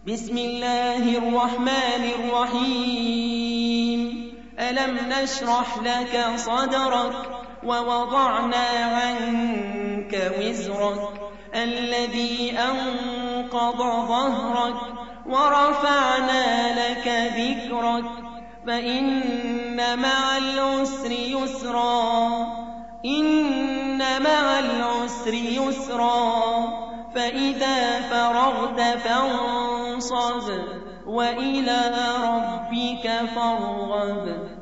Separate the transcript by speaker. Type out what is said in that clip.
Speaker 1: بسم الله الرحمن الرحيم. ألم نشرح لك صدرك ووضعنا عنك وزرك الذي أنقض ظهرك ورفعنا لك ذكرك فإن مع العسر يسرا إن مع العسر يسرا فإذا فرغت فانصب وإلى ربك فارغب.